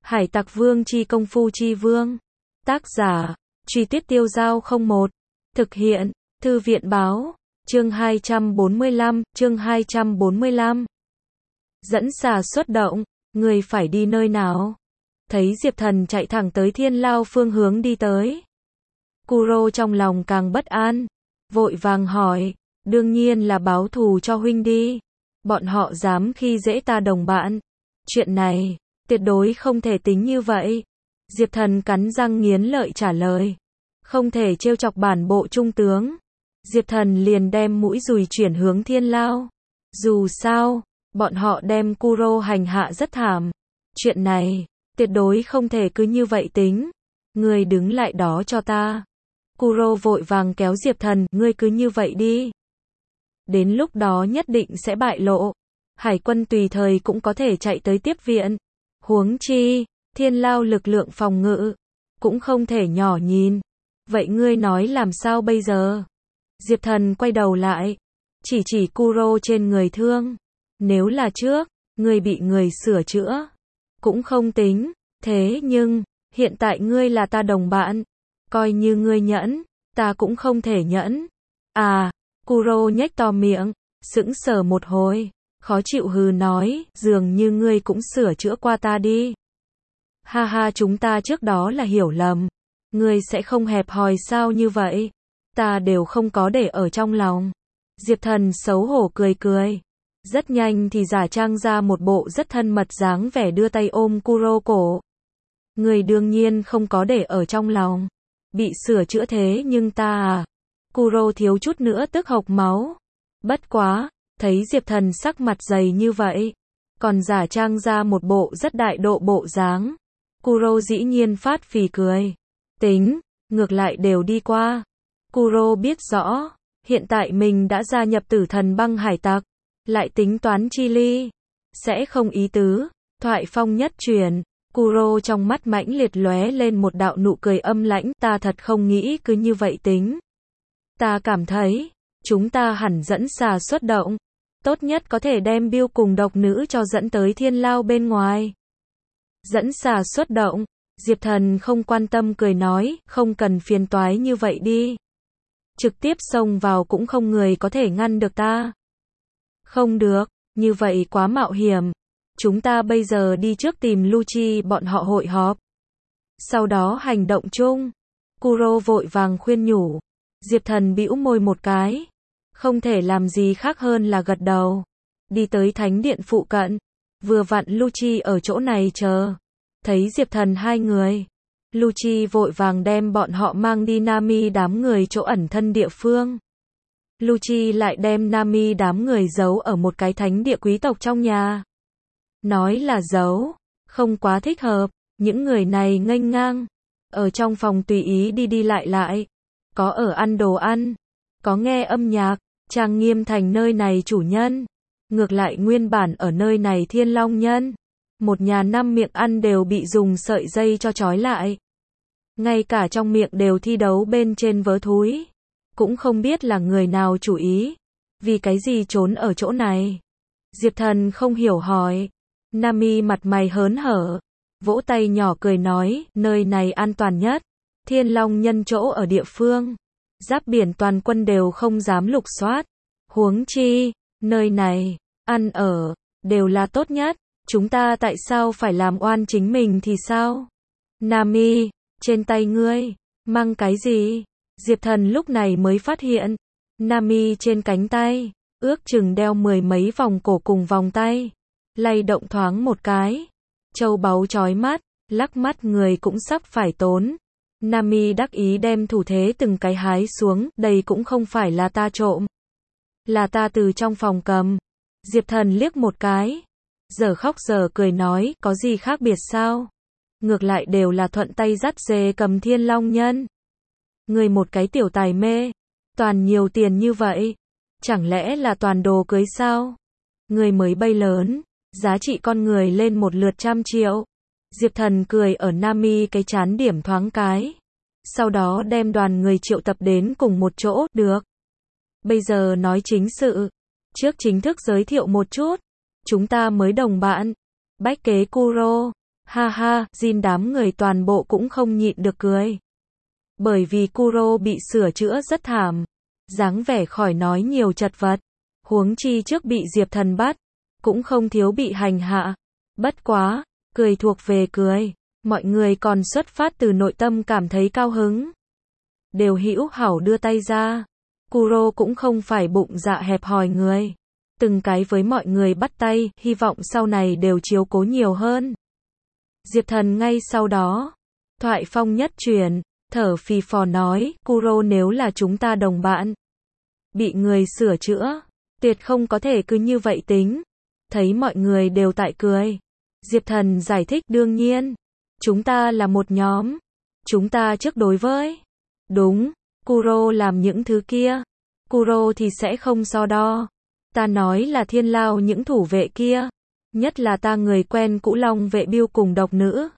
Hải Tặc Vương chi công phu chi vương. Tác giả, Truy Tuyết Tiêu Giao 01. Thực hiện, Thư viện Báo. Chương 245. Dẫn xà xuất động, người phải đi nơi nào? Thấy Diệp Thần chạy thẳng tới Thiên Lao phương hướng đi tới. Kuro trong lòng càng bất an, vội vàng hỏi, đương nhiên là báo thù cho huynh đi. Bọn họ dám khi dễ ta đồng bạn. Chuyện này, tuyệt đối không thể tính như vậy. Diệp Thần cắn răng nghiến lợi trả lời. Không thể trêu chọc bản bộ trung tướng. Diệp Thần liền đem mũi dùi chuyển hướng Thiên Lao. Dù sao, bọn họ đem Kuro hành hạ rất thảm. Chuyện này, tuyệt đối không thể cứ như vậy tính. Ngươi đứng lại đó cho ta. Kuro vội vàng kéo Diệp Thần, ngươi cứ như vậy đi. Đến lúc đó nhất định sẽ bại lộ. Hải quân tùy thời cũng có thể chạy tới tiếp viện. Huống chi, Thiên Lao lực lượng phòng ngự cũng không thể nhỏ nhìn. Vậy ngươi nói làm sao bây giờ? Diệp Thần quay đầu lại, chỉ Kuro trên người thương. Nếu là trước, ngươi bị người sửa chữa, cũng không tính. Thế nhưng, hiện tại ngươi là ta đồng bạn. Coi như ngươi nhẫn, ta cũng không thể nhẫn. À, Kuro nhếch to miệng, sững sờ một hồi, khó chịu hừ nói, dường như ngươi cũng sửa chữa qua ta đi. Ha ha, chúng ta trước đó là hiểu lầm. Ngươi sẽ không hẹp hòi sao như vậy? Ta đều không có để ở trong lòng. Diệp Thần xấu hổ cười cười. Rất nhanh thì giả trang ra một bộ rất thân mật dáng vẻ đưa tay ôm Kuro cổ. Ngươi đương nhiên không có để ở trong lòng. Bị sửa chữa thế nhưng ta à? Kuro thiếu chút nữa tức hộc máu. Bất quá, thấy Diệp Thần sắc mặt dày như vậy, còn giả trang ra một bộ rất đại độ bộ dáng. Kuro dĩ nhiên phát phì cười. Tính, ngược lại đều đi qua. Kuro biết rõ, hiện tại mình đã gia nhập Tử Thần Băng Hải Tặc, lại tính toán chi ly, sẽ không ý tứ. Thoại phong nhất chuyển, Kuro trong mắt mãnh liệt lóe lên một đạo nụ cười âm lãnh, ta thật không nghĩ cứ như vậy tính. Ta cảm thấy, chúng ta hẳn dẫn xà xuất động, tốt nhất có thể đem Bill cùng độc nữ cho dẫn tới Thiên Lao bên ngoài. Dẫn xà xuất động, Diệp Thần không quan tâm cười nói, không cần phiền toái như vậy đi. Trực tiếp xông vào cũng không người có thể ngăn được ta. Không được, như vậy quá mạo hiểm. Chúng ta bây giờ đi trước tìm Lucci bọn họ hội họp. Sau đó hành động chung. Kuro vội vàng khuyên nhủ. Diệp Thần bĩu môi một cái. Không thể làm gì khác hơn là gật đầu. Đi tới thánh điện phụ cận. Vừa vặn Lucci ở chỗ này chờ. Thấy Diệp Thần hai người. Lucci vội vàng đem bọn họ mang đi Nami đám người chỗ ẩn thân địa phương. Lucci lại đem Nami đám người giấu ở một cái thánh địa quý tộc trong nhà. Nói là giấu, không quá thích hợp. Những người này nghênh ngang. Ở trong phòng tùy ý đi lại. Có ở ăn đồ ăn. Có nghe âm nhạc. Trang nghiêm thành nơi này chủ nhân. Ngược lại nguyên bản ở nơi này Thiên Long nhân. Một nhà năm miệng ăn đều bị dùng sợi dây cho trói lại. Ngay cả trong miệng đều thi đấu bên trên vớ thúi. Cũng không biết là người nào chủ ý. Vì cái gì trốn ở chỗ này? Diệp Thần không hiểu hỏi. Nami mặt mày hớn hở. Vỗ tay nhỏ cười nói, nơi này an toàn nhất. Thiên Long nhân chỗ ở địa phương. Giáp biển toàn quân đều không dám lục soát. Huống chi, nơi này, ăn ở, đều là tốt nhất. Chúng ta tại sao phải làm oan chính mình thì sao? Nami, trên tay ngươi, mang cái gì? Diệp Thần lúc này mới phát hiện. Nami trên cánh tay, ước chừng đeo 10 mấy vòng cổ cùng vòng tay. Lay động thoáng một cái. Châu báu chói mắt, lắc mắt người cũng sắp phải tốn. Nami đắc ý đem thủ thế từng cái hái xuống, đây cũng không phải là ta trộm. Là ta từ trong phòng cầm. Diệp Thần liếc một cái. Giờ khóc giờ cười nói, có gì khác biệt sao? Ngược lại đều là thuận tay dắt dê cầm Thiên Long nhân. Người một cái tiểu tài mê. Toàn nhiều tiền như vậy. Chẳng lẽ là toàn đồ cưới sao? Người mới bay lớn. Giá trị con người lên một lượt 100 triệu. Diệp Thần cười ở Nami cái chán điểm thoáng cái. Sau đó đem đoàn người triệu tập đến cùng một chỗ, được. Bây giờ nói chính sự. Trước chính thức giới thiệu một chút. Chúng ta mới đồng bạn. Bách kế Kuro. Ha ha, Jin đám người toàn bộ cũng không nhịn được cười. Bởi vì Kuro bị sửa chữa rất thảm. Dáng vẻ khỏi nói nhiều chật vật. Huống chi trước bị Diệp Thần bắt. Cũng không thiếu bị hành hạ. Bất quá, cười thuộc về cười. Mọi người còn xuất phát từ nội tâm cảm thấy cao hứng. Đều hữu hảo đưa tay ra. Kuro cũng không phải bụng dạ hẹp hòi người. Từng cái với mọi người bắt tay, hy vọng sau này đều chiếu cố nhiều hơn. Diệp Thần ngay sau đó. Thoại phong nhất truyền, thở phì phò nói, Kuro nếu là chúng ta đồng bạn. Bị người sửa chữa. Tuyệt không có thể cứ như vậy tính. Thấy mọi người đều tại cười. Diệp Thần giải thích đương nhiên. Chúng ta là một nhóm. Chúng ta trước đối với. Đúng, Kuro làm những thứ kia. Kuro thì sẽ không so đo. Ta nói là Thiên Lao những thủ vệ kia. Nhất là ta người quen cũ Long vệ Bưu cùng độc nữ.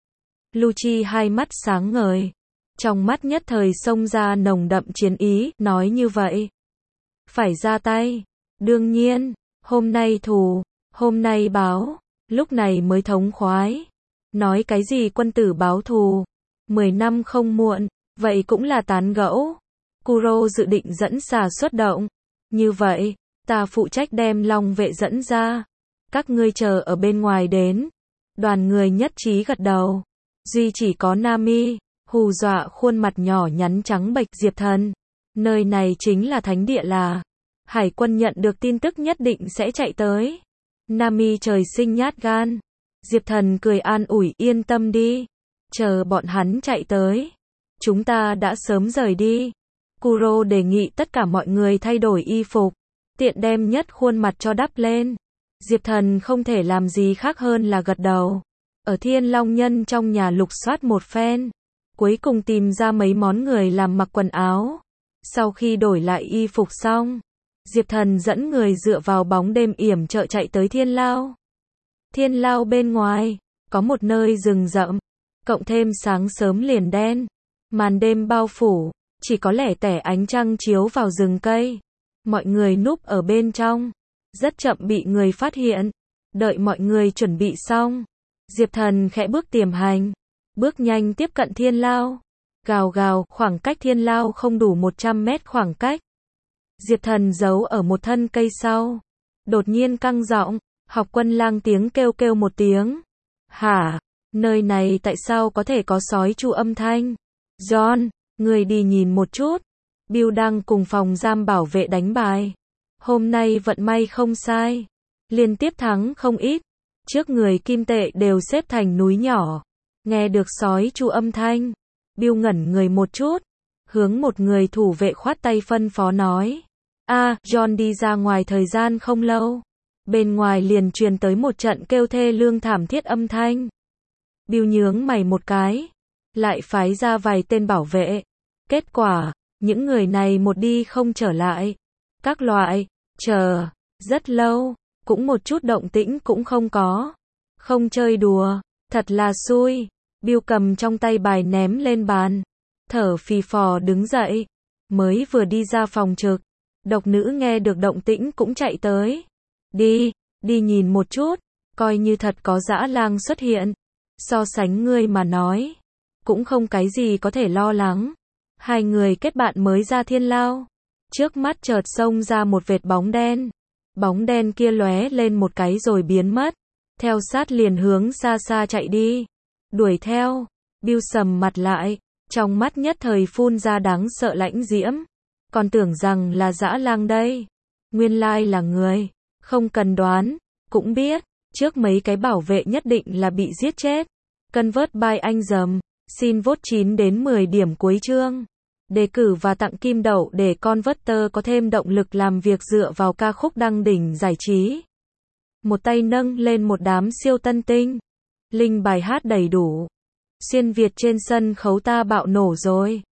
Lucci hai mắt sáng ngời. Trong mắt nhất thời xông ra nồng đậm chiến ý, nói như vậy. Phải ra tay. Đương nhiên, hôm nay thù, hôm nay báo, lúc này mới thống khoái. Nói cái gì quân tử báo thù, 10 năm không muộn, vậy cũng là tán gẫu. Kuro dự định dẫn xà xuất động. Như vậy, ta phụ trách đem Long vệ dẫn ra. Các ngươi chờ ở bên ngoài đến. Đoàn người nhất trí gật đầu. Duy chỉ có Nami, hù dọa khuôn mặt nhỏ nhắn trắng bệch Diệp Thần. Nơi này chính là thánh địa là. Hải quân nhận được tin tức nhất định sẽ chạy tới. Nami trời sinh nhát gan. Diệp Thần cười an ủi yên tâm đi. Chờ bọn hắn chạy tới. Chúng ta đã sớm rời đi. Kuro đề nghị tất cả mọi người thay đổi y phục. Tiện đem nhất khuôn mặt cho đắp lên. Diệp Thần không thể làm gì khác hơn là gật đầu. Ở Thiên Long Nhân trong nhà lục soát một phen. Cuối cùng tìm ra mấy món người làm mặc quần áo. Sau khi đổi lại y phục xong. Diệp Thần dẫn người dựa vào bóng đêm yểm trợ chạy tới Thiên Lao. Thiên Lao bên ngoài, có một nơi rừng rậm. Cộng thêm sáng sớm liền đen. Màn đêm bao phủ, chỉ có lẻ tẻ ánh trăng chiếu vào rừng cây. Mọi người núp ở bên trong. Rất chậm bị người phát hiện. Đợi mọi người chuẩn bị xong. Diệp Thần khẽ bước tiềm hành. Bước nhanh tiếp cận Thiên Lao. Gào gào, khoảng cách Thiên Lao không đủ 100 mét khoảng cách. Diệp Thần giấu ở một thân cây sau. Đột nhiên căng giọng, Học Quân Lang tiếng kêu kêu một tiếng. Hả? Nơi này tại sao có thể có sói chu âm thanh? John, người đi nhìn một chút. Bill đang cùng phòng giam bảo vệ đánh bài. Hôm nay vận may không sai. Liên tiếp thắng không ít. Trước người kim tệ đều xếp thành núi nhỏ. Nghe được sói chu âm thanh. Bill ngẩn người một chút. Hướng một người thủ vệ khoát tay phân phó nói. John đi ra ngoài thời gian không lâu. Bên ngoài liền truyền tới một trận kêu thê lương thảm thiết âm thanh. Bill nhướng mày một cái. Lại phái ra vài tên bảo vệ. Kết quả, những người này một đi không trở lại. Các loại, chờ, rất lâu, cũng một chút động tĩnh cũng không có. Không chơi đùa, thật là xui. Bill cầm trong tay bài ném lên bàn. Thở phì phò đứng dậy. Mới vừa đi ra phòng trực. Độc nữ nghe được động tĩnh cũng chạy tới. Đi nhìn một chút. Coi như thật có dã lang xuất hiện. So sánh ngươi mà nói. Cũng không cái gì có thể lo lắng. Hai người kết bạn mới ra Thiên Lao. Trước mắt chợt xông ra một vệt bóng đen. Bóng đen kia lóe lên một cái rồi biến mất. Theo sát liền hướng xa xa chạy đi. Đuổi theo. Bill sầm mặt lại. Trong mắt nhất thời phun ra đáng sợ lãnh diễm. Còn tưởng rằng là dã lang đây. Nguyên lai là người. Không cần đoán. Cũng biết. Trước mấy cái bảo vệ nhất định là bị giết chết. Convert by anh dầm. Xin vote 9 đến 10 điểm cuối chương. Đề cử và tặng kim đậu để Converter có thêm động lực làm việc dựa vào ca khúc đăng đỉnh giải trí. Một tay nâng lên một đám siêu tân tinh. Link bài hát đầy đủ. Xuyên Việt trên sân khấu ta bạo nổ rồi.